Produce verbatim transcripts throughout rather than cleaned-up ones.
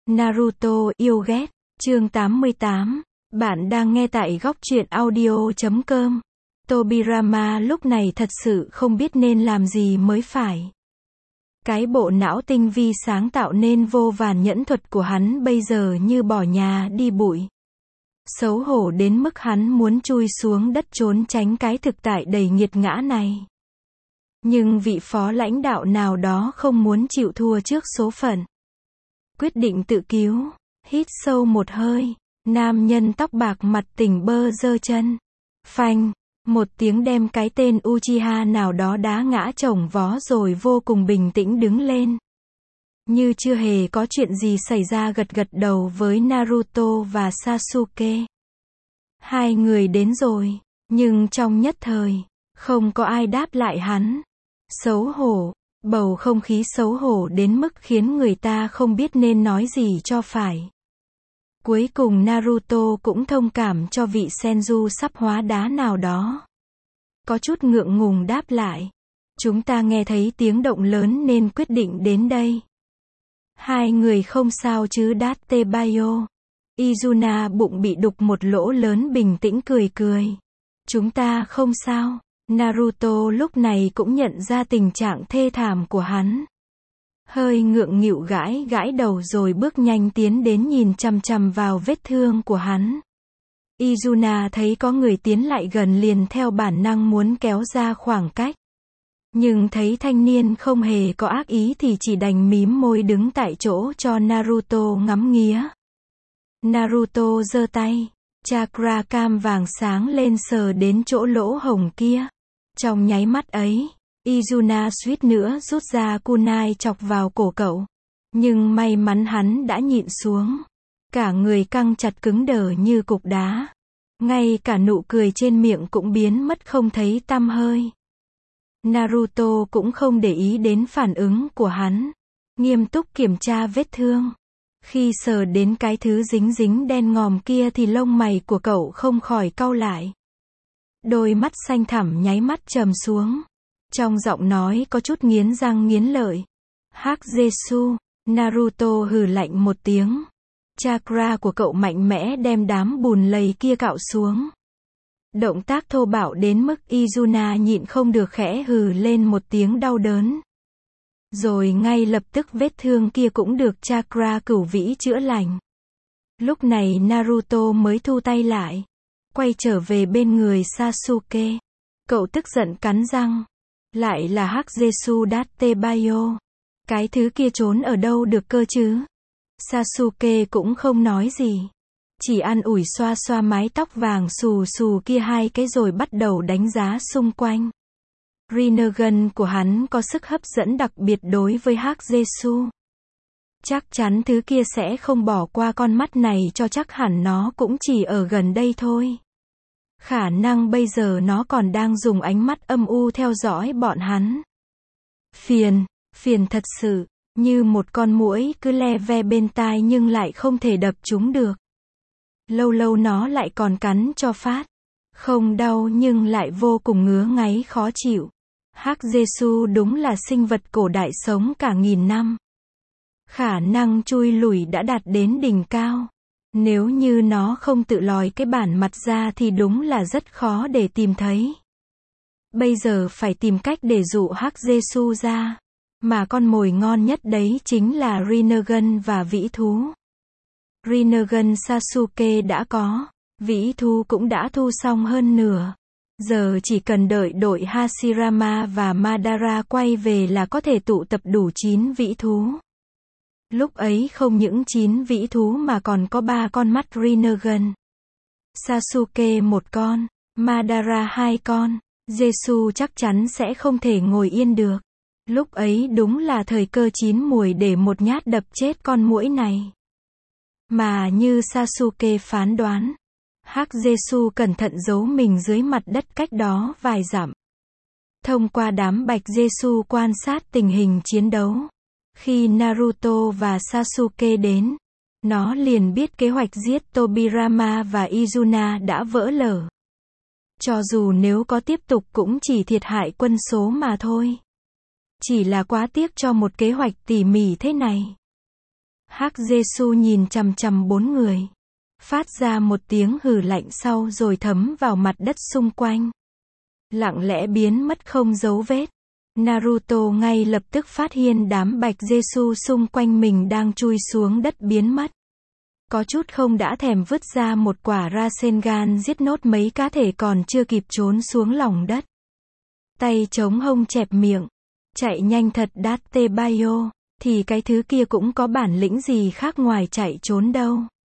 Naruto yêu ghét, chương tám mươi tám. Bạn đang nghe tại góc truyện audio chấm com. Tobirama lúc này thật sự không biết nên làm gì mới phải. Cái bộ não tinh vi sáng tạo nên vô vàn nhẫn thuật của hắn bây giờ như bỏ nhà đi bụi. Xấu hổ đến mức hắn muốn chui xuống đất trốn tránh cái thực tại đầy nghiệt ngã này. Nhưng vị phó lãnh đạo nào đó không muốn chịu thua trước số phận. Quyết định tự cứu, hít sâu một hơi, nam nhân tóc bạc mặt tỉnh bơ giơ chân. Phanh, một tiếng đem cái tên Uchiha nào đó đá ngã chồng vó rồi vô cùng bình tĩnh đứng lên. Như chưa hề có chuyện gì xảy ra gật gật đầu với Naruto và Sasuke. Hai người đến rồi, nhưng trong nhất thời, không có ai đáp lại hắn. Xấu hổ. Bầu không khí xấu hổ đến mức khiến người ta không biết nên nói gì cho phải. Cuối cùng Naruto cũng thông cảm cho vị Senju sắp hóa đá nào đó. Có chút ngượng ngùng đáp lại. Chúng ta nghe thấy tiếng động lớn nên quyết định đến đây. Hai người không sao chứ Datebayo. Izuna bụng bị đục một lỗ lớn bình tĩnh cười cười. Chúng ta không sao. Naruto lúc này cũng nhận ra tình trạng thê thảm của hắn. Hơi ngượng nghịu gãi gãi đầu rồi bước nhanh tiến đến nhìn chằm chằm vào vết thương của hắn. Izuna thấy có người tiến lại gần liền theo bản năng muốn kéo ra khoảng cách. Nhưng thấy thanh niên không hề có ác ý thì chỉ đành mím môi đứng tại chỗ cho Naruto ngắm nghía. Naruto giơ tay. Chakra cam vàng sáng lên sờ đến chỗ lỗ hổng kia. Trong nháy mắt ấy, Izuna suýt nữa rút ra kunai chọc vào cổ cậu. Nhưng may mắn hắn đã nhịn xuống. Cả người căng chặt cứng đờ như cục đá. Ngay cả nụ cười trên miệng cũng biến mất không thấy tăm hơi. Naruto cũng không để ý đến phản ứng của hắn. Nghiêm túc kiểm tra vết thương. Khi sờ đến cái thứ dính dính đen ngòm kia thì lông mày của cậu không khỏi cau lại. Đôi mắt xanh thẳm nháy mắt trầm xuống. Trong giọng nói có chút nghiến răng nghiến lợi. Hakuzetsu, Naruto hừ lạnh một tiếng. Chakra của cậu mạnh mẽ đem đám bùn lầy kia cạo xuống. Động tác thô bạo đến mức Izuna nhịn không được khẽ hừ lên một tiếng đau đớn. Rồi ngay lập tức vết thương kia cũng được chakra cửu vĩ chữa lành. Lúc này Naruto mới thu tay lại. Quay trở về bên người Sasuke. Cậu tức giận cắn răng. Lại là Hakuzetsu Datebayo. Cái thứ kia trốn ở đâu được cơ chứ? Sasuke cũng không nói gì. Chỉ an ủi xoa xoa mái tóc vàng xù xù kia hai cái rồi bắt đầu đánh giá xung quanh. Rinnegan của hắn có sức hấp dẫn đặc biệt đối với Hakuzetsu. Chắc chắn thứ kia sẽ không bỏ qua con mắt này cho chắc hẳn nó cũng chỉ ở gần đây thôi. Khả năng bây giờ nó còn đang dùng ánh mắt âm u theo dõi bọn hắn. Phiền, phiền thật sự, như một con muỗi cứ le ve bên tai nhưng lại không thể đập chúng được. Lâu lâu nó lại còn cắn cho phát. Không đau nhưng lại vô cùng ngứa ngáy khó chịu. Hakuzetsu đúng là sinh vật cổ đại sống cả nghìn năm. Khả năng chui lủi đã đạt đến đỉnh cao. Nếu như nó không tự lòi cái bản mặt ra thì đúng là rất khó để tìm thấy. Bây giờ phải tìm cách để dụ Hakuzetsu ra. Mà con mồi ngon nhất đấy chính là Rinnegan và vĩ thú. Rinnegan Sasuke đã có. Vĩ thú cũng đã thu xong hơn nửa. Giờ chỉ cần đợi đội Hashirama và Madara quay về là có thể tụ tập đủ chín vĩ thú. Lúc ấy không những chín vĩ thú mà còn có ba con mắt Rinnegan. Sasuke một con, Madara hai con, Jesu chắc chắn sẽ không thể ngồi yên được. Lúc ấy đúng là thời cơ chín muồi để một nhát đập chết con muỗi này. Mà như Sasuke phán đoán, Hakuzetsu cẩn thận giấu mình dưới mặt đất cách đó vài dặm. Thông qua đám bạch Jesu quan sát tình hình chiến đấu. Khi Naruto và Sasuke đến, nó liền biết kế hoạch giết Tobirama và Izuna đã vỡ lở. Cho dù nếu có tiếp tục cũng chỉ thiệt hại quân số mà thôi. Chỉ là quá tiếc cho một kế hoạch tỉ mỉ thế này. Hắc Giê-xu nhìn chằm chằm bốn người. Phát ra một tiếng hừ lạnh sau rồi thấm vào mặt đất xung quanh. Lặng lẽ biến mất không dấu vết. Naruto ngay lập tức phát hiện đám Bạch Giê-xu xung quanh mình đang chui xuống đất biến mất. Có chút không đã thèm vứt ra một quả Rasengan giết nốt mấy cá thể còn chưa kịp trốn xuống lòng đất. Tay chống hông chẹp miệng. Chạy nhanh thật Date Bayo, thì cái thứ kia cũng có bản lĩnh gì khác ngoài chạy trốn đâu.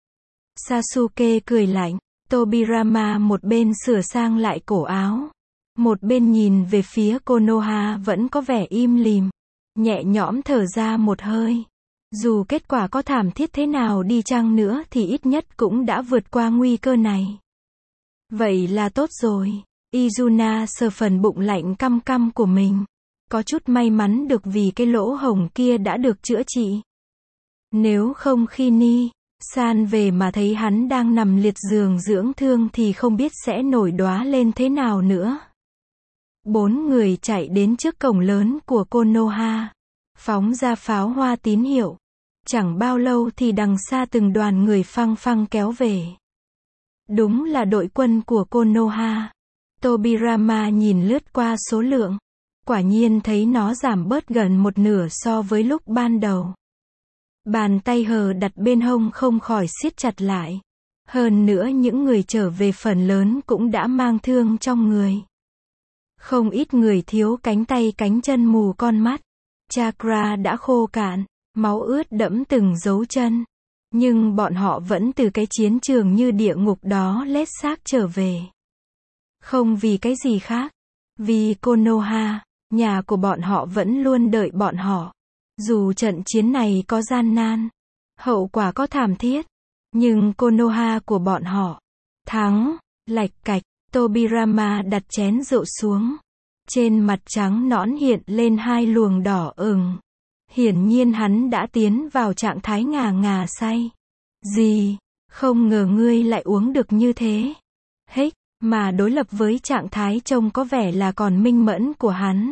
Sasuke cười lạnh. Tobirama một bên sửa sang lại cổ áo. Một bên nhìn về phía Konoha vẫn có vẻ im lìm. Nhẹ nhõm thở ra một hơi. Dù kết quả có thảm thiết thế nào đi chăng nữa thì ít nhất cũng đã vượt qua nguy cơ này. Vậy là tốt rồi. Izuna sờ phần bụng lạnh căm căm của mình. Có chút may mắn được vì cái lỗ hổng kia đã được chữa trị. Nếu không khi Ni San về mà thấy hắn đang nằm liệt giường dưỡng thương thì không biết sẽ nổi đoá lên thế nào nữa. Bốn người chạy đến trước cổng lớn của Konoha. Phóng ra pháo hoa tín hiệu. Chẳng bao lâu thì đằng xa từng đoàn người phăng phăng kéo về. Đúng là đội quân của Konoha. Tobirama nhìn lướt qua số lượng. Quả nhiên thấy nó giảm bớt gần một nửa so với lúc ban đầu. Bàn tay hờ đặt bên hông không khỏi siết chặt lại. Hơn nữa những người trở về phần lớn cũng đã mang thương trong người. Không ít người thiếu cánh tay cánh chân mù con mắt. Chakra đã khô cạn, máu ướt đẫm từng dấu chân. Nhưng bọn họ vẫn từ cái chiến trường như địa ngục đó lết xác trở về. Không vì cái gì khác. Vì Konoha, nhà của bọn họ vẫn luôn đợi bọn họ. Dù trận chiến này có gian nan, hậu quả có thảm thiết, nhưng Konoha của bọn họ thắng. Lạch cạch, Tobirama đặt chén rượu xuống. Trên mặt trắng nõn hiện lên hai luồng đỏ ửng. Hiển nhiên hắn đã tiến vào trạng thái ngà ngà say. Gì? Không ngờ ngươi lại uống được như thế. Hích, mà đối lập với trạng thái trông có vẻ là còn minh mẫn của hắn.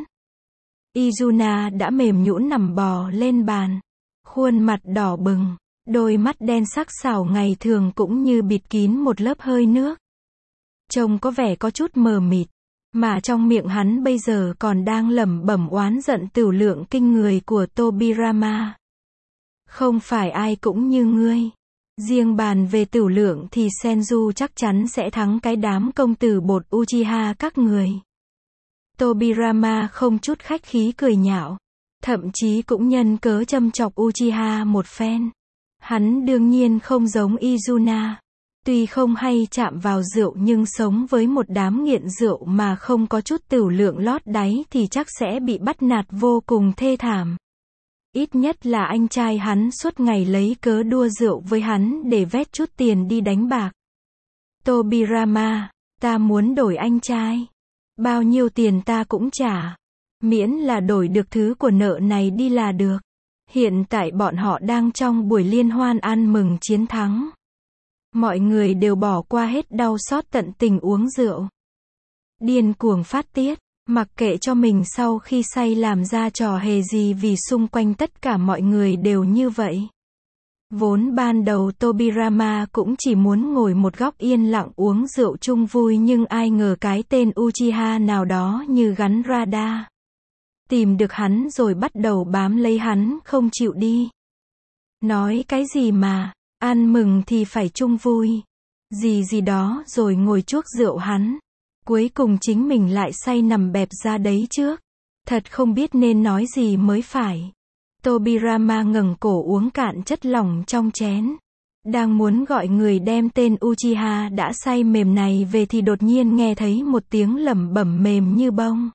Izuna đã mềm nhũn nằm bò lên bàn. Khuôn mặt đỏ bừng. Đôi mắt đen sắc sảo ngày thường cũng như bịt kín một lớp hơi nước. Trông có vẻ có chút mờ mịt. Mà trong miệng hắn bây giờ còn đang lẩm bẩm oán giận tửu lượng kinh người của Tobirama. Không phải ai cũng như ngươi. Riêng bàn về tửu lượng thì Senju chắc chắn sẽ thắng cái đám công tử bột Uchiha các người. Tobirama không chút khách khí cười nhạo. Thậm chí cũng nhân cớ châm chọc Uchiha một phen. Hắn đương nhiên không giống Izuna. Tuy không hay chạm vào rượu nhưng sống với một đám nghiện rượu mà không có chút tửu lượng lót đáy thì chắc sẽ bị bắt nạt vô cùng thê thảm. Ít nhất là anh trai hắn suốt ngày lấy cớ đua rượu với hắn để vét chút tiền đi đánh bạc. Tobirama, ta muốn đổi anh trai. Bao nhiêu tiền ta cũng trả. Miễn là đổi được thứ của nợ này đi là được. Hiện tại bọn họ đang trong buổi liên hoan ăn mừng chiến thắng. Mọi người đều bỏ qua hết đau xót tận tình uống rượu. Điên cuồng phát tiết, mặc kệ cho mình sau khi say làm ra trò hề gì vì xung quanh tất cả mọi người đều như vậy. Vốn ban đầu Tobirama cũng chỉ muốn ngồi một góc yên lặng uống rượu chung vui nhưng ai ngờ cái tên Uchiha nào đó như gắn radar. Tìm được hắn rồi bắt đầu bám lấy hắn không chịu đi. Nói cái gì mà, ăn mừng thì phải chung vui. Gì gì đó rồi ngồi chuốc rượu hắn. Cuối cùng chính mình lại say nằm bẹp ra đấy trước. Thật không biết nên nói gì mới phải. Tobirama ngẩng cổ uống cạn chất lỏng trong chén. Đang muốn gọi người đem tên Uchiha đã say mềm này về thì đột nhiên nghe thấy một tiếng lẩm bẩm mềm như bông.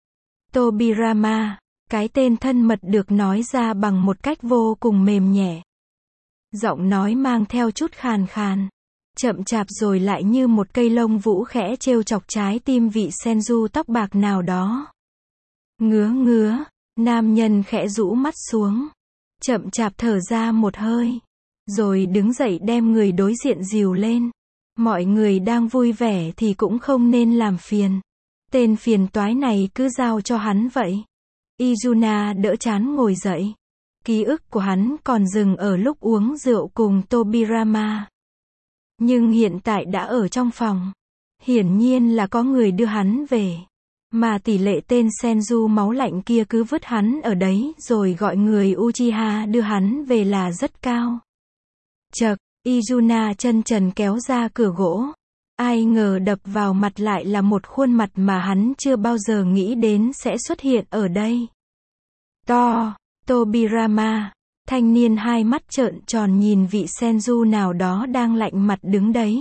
Tobirama, cái tên thân mật được nói ra bằng một cách vô cùng mềm nhẹ. Giọng nói mang theo chút khàn khàn. Chậm chạp rồi lại như một cây lông vũ khẽ trêu chọc trái tim vị Senju tóc bạc nào đó. Ngứa ngứa, nam nhân khẽ rũ mắt xuống. Chậm chạp thở ra một hơi. Rồi đứng dậy đem người đối diện dìu lên. Mọi người đang vui vẻ thì cũng không nên làm phiền. Tên phiền toái này cứ giao cho hắn vậy. Izuna đỡ chán ngồi dậy. Ký ức của hắn còn dừng ở lúc uống rượu cùng Tobirama. Nhưng hiện tại đã ở trong phòng. Hiển nhiên là có người đưa hắn về. Mà tỷ lệ tên Senju máu lạnh kia cứ vứt hắn ở đấy rồi gọi người Uchiha đưa hắn về là rất cao. Chậc, Izuna chân trần kéo ra cửa gỗ. Ai ngờ đập vào mặt lại là một khuôn mặt mà hắn chưa bao giờ nghĩ đến sẽ xuất hiện ở đây. To, Tobirama, thanh niên hai mắt trợn tròn nhìn vị Senju nào đó đang lạnh mặt đứng đấy.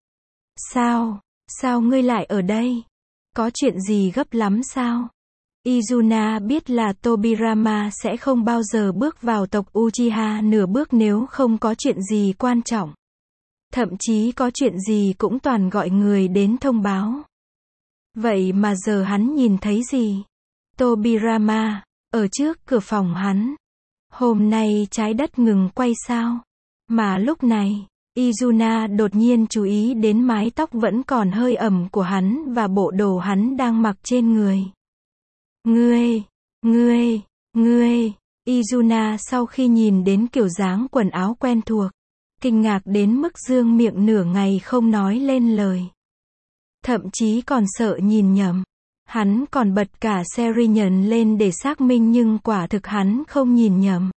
Sao, sao ngươi lại ở đây? Có chuyện gì gấp lắm sao? Izuna biết là Tobirama sẽ không bao giờ bước vào tộc Uchiha nửa bước nếu không có chuyện gì quan trọng. Thậm chí có chuyện gì cũng toàn gọi người đến thông báo. Vậy mà giờ hắn nhìn thấy gì? Tobirama, ở trước cửa phòng hắn. Hôm nay trái đất ngừng quay sao? Mà lúc này, Izuna đột nhiên chú ý đến mái tóc vẫn còn hơi ẩm của hắn và bộ đồ hắn đang mặc trên người. Ngươi, ngươi, ngươi, Izuna sau khi nhìn đến kiểu dáng quần áo quen thuộc, kinh ngạc đến mức dương miệng nửa ngày không nói lên lời. Thậm chí còn sợ nhìn nhầm. Hắn còn bật cả Serinyun lên để xác minh nhưng quả thực hắn không nhìn nhầm.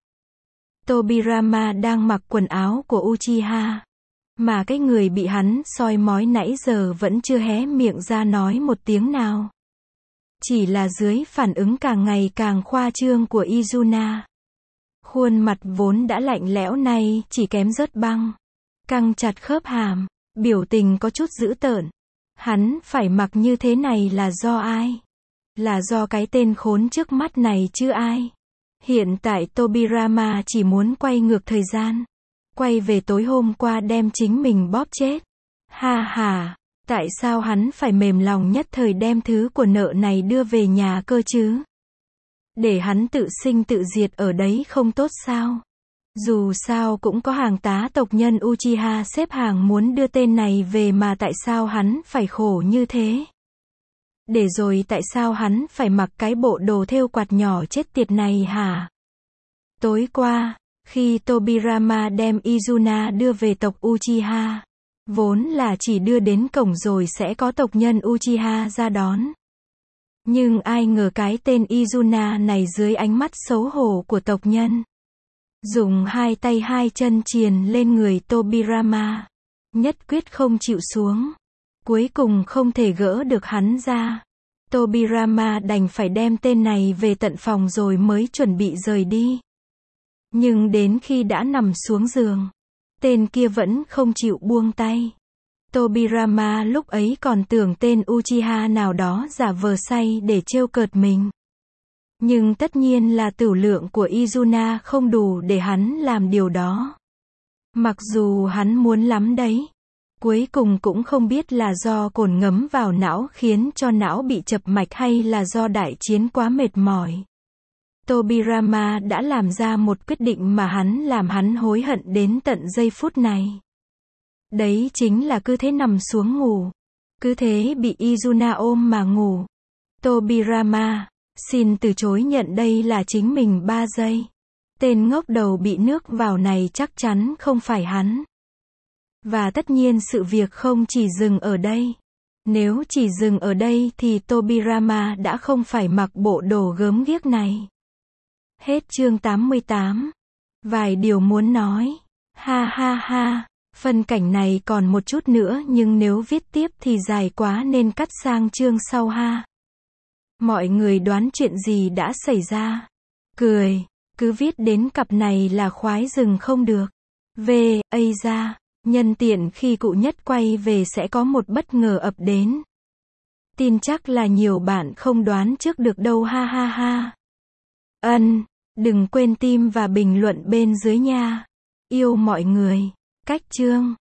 Tobirama đang mặc quần áo của Uchiha. Mà cái người bị hắn soi mói nãy giờ vẫn chưa hé miệng ra nói một tiếng nào. Chỉ là dưới phản ứng càng ngày càng khoa trương của Izuna. Khuôn mặt vốn đã lạnh lẽo nay chỉ kém rớt băng. Căng chặt khớp hàm, biểu tình có chút dữ tợn. Hắn phải mặc như thế này là do ai? Là do cái tên khốn trước mắt này chứ ai? Hiện tại Tobirama chỉ muốn quay ngược thời gian. Quay về tối hôm qua đem chính mình bóp chết. Ha ha, tại sao hắn phải mềm lòng nhất thời đem thứ của nợ này đưa về nhà cơ chứ? Để hắn tự sinh tự diệt ở đấy không tốt sao? Dù sao cũng có hàng tá tộc nhân Uchiha xếp hàng muốn đưa tên này về mà tại sao hắn phải khổ như thế? Để rồi tại sao hắn phải mặc cái bộ đồ thêu quạt nhỏ chết tiệt này hả? Tối qua, khi Tobirama đem Izuna đưa về tộc Uchiha, vốn là chỉ đưa đến cổng rồi sẽ có tộc nhân Uchiha ra đón. Nhưng ai ngờ cái tên Izuna này dưới ánh mắt xấu hổ của tộc nhân, dùng hai tay hai chân triền lên người Tobirama, nhất quyết không chịu xuống. Cuối cùng không thể gỡ được hắn ra. Tobirama đành phải đem tên này về tận phòng rồi mới chuẩn bị rời đi. Nhưng đến khi đã nằm xuống giường, tên kia vẫn không chịu buông tay. Tobirama lúc ấy còn tưởng tên Uchiha nào đó giả vờ say để trêu cợt mình. Nhưng tất nhiên là tửu lượng của Izuna không đủ để hắn làm điều đó. Mặc dù hắn muốn lắm đấy. Cuối cùng cũng không biết là do cồn ngấm vào não khiến cho não bị chập mạch hay là do đại chiến quá mệt mỏi. Tobirama đã làm ra một quyết định mà hắn làm hắn hối hận đến tận giây phút này. Đấy chính là cứ thế nằm xuống ngủ. Cứ thế bị Izuna ôm mà ngủ. Tobirama, xin từ chối nhận đây là chính mình ba giây. Tên ngốc đầu bị nước vào này chắc chắn không phải hắn. Và tất nhiên sự việc không chỉ dừng ở đây. Nếu chỉ dừng ở đây thì Tobirama đã không phải mặc bộ đồ gớm ghiếc này. Hết chương tám mươi tám. Vài điều muốn nói. Ha ha ha. Phân cảnh này còn một chút nữa nhưng nếu viết tiếp thì dài quá nên cắt sang chương sau ha. Mọi người đoán chuyện gì đã xảy ra? Cười. Cứ viết đến cặp này là khoái dừng không được. Về, ây ra. Nhân tiện khi cụ nhất quay về sẽ có một bất ngờ ập đến. Tin chắc là nhiều bạn không đoán trước được đâu ha ha ha. Ân, đừng quên tim và bình luận bên dưới nha. Yêu mọi người. Cách chương.